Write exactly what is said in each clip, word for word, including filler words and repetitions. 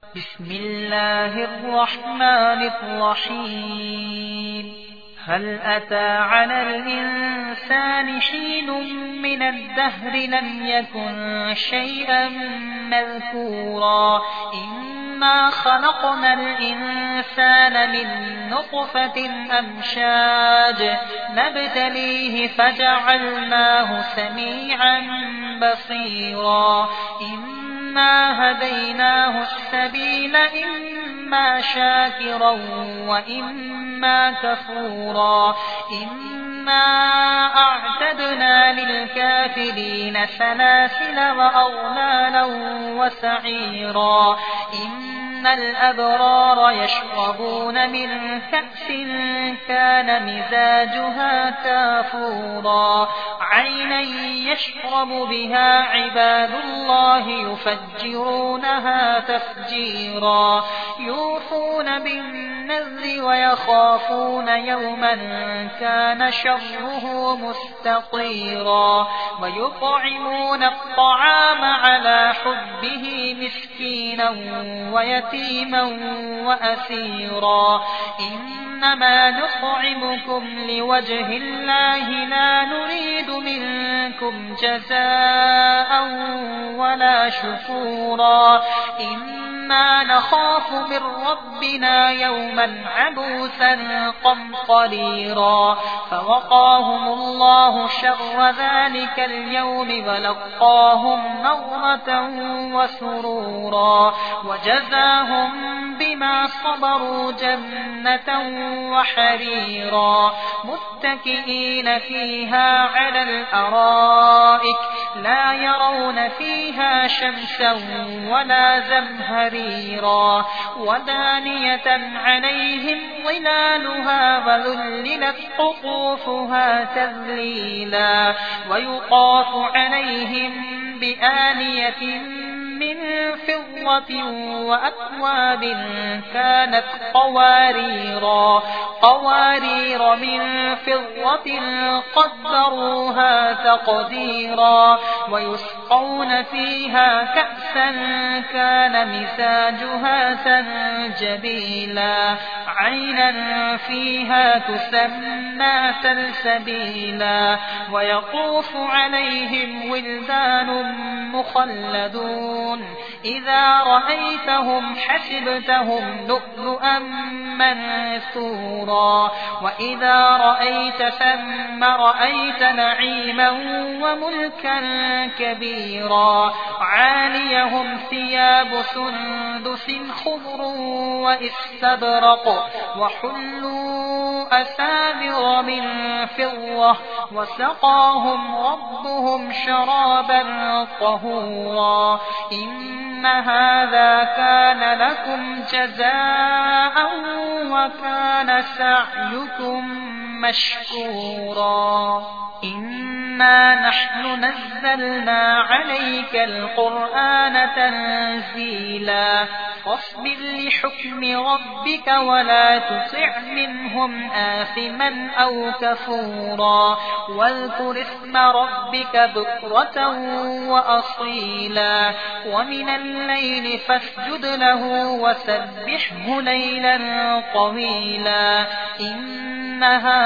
بسم الله الرحمن الرحيم هل أتى على الإنسان حين من الدهر لم يكن شيئا مذكورا إنا خلقنا الإنسان من نطفة أمشاج نبتليه فجعلناه سميعا بصيرا إنا هديناه السبيل إما شاكرا وإما كفورا إنا أعتدنا للكافرين سلاسل وأغلالا وسعيرا إن الأبرار يشربون من كأس كان مزاجها كافورا عينا يشرب بها عباد الله يفجرونها تفجيرا يوفون بالنذر ويخافون يوما كان شره مستطيرا ويطعمون الطعام على حبه مسكينا ويتيما وأسيرا إنما نطعمكم لوجه الله لا نريد منكم جزاء ولا شكورا إنا نخاف من ربنا يوما عبوسا قمطريرا فوقاهم الله شر ذلك اليوم ولقاهم نضرة وسرورا وجزاهم بما صبروا جنة وحريرا متكئين فيها على الأرائك لا يرون فيها شمسا ولا زمهريرا ودانية عليهم ظلالها وذللت قطوفها تذليلا ويطاف عليهم بآنية من فضة وأكواب كانت قواريرا قوارير من فضة قدروها تقديرا ويسقون فيها كأسا كان مزاجها سنجبيلا عينا فيها تسمى سلسبيلا ويطوف عليهم ولدان مخلدون إذا رأيتهم حسبتهم لؤلؤا منثورا وإذا رأيت ثم رأيت نعيما وملكا كبيرا عاليهم ثياب سندس خضر واستبرق وحلوا أسابر من فضة وسقاهم ربهم شرابا طهورا إن هذا كان لكم جزاء وكان سعيكم مشكورا إنا نحن نزلنا عليك القرآن تنزيلا فاصبر لحكم ربك ولا تطع منهم آثما أو كفورا واذكر اسم ربك بكرة وأصيلا ومن الليل فاسجد له وسبحه ليلا طويلا إن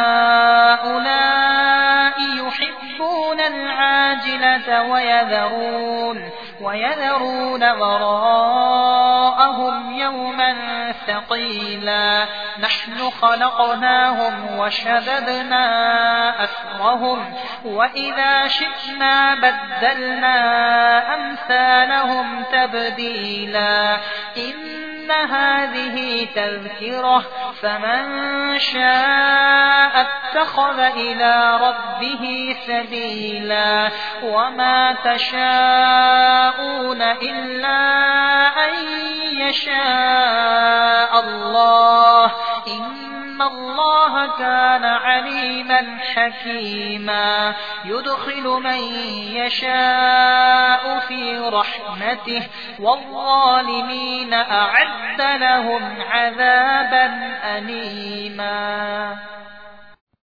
هؤلاء يحبون العاجلة ويذرون ويذرون وراءهم يوما ثقيلا نحن خلقناهم وشددنا أسرهم وإذا شئنا بدلنا أمثالهم تبديلا إن هذه تذكرة فمن شاء اتخذ إلى ربه سبيلا وما تشاءون إلا أن يشاء الله إن الله كان عليما حكيما يدخل من يشاء في رحمته والظالمين أعد لهم عذابا أليما.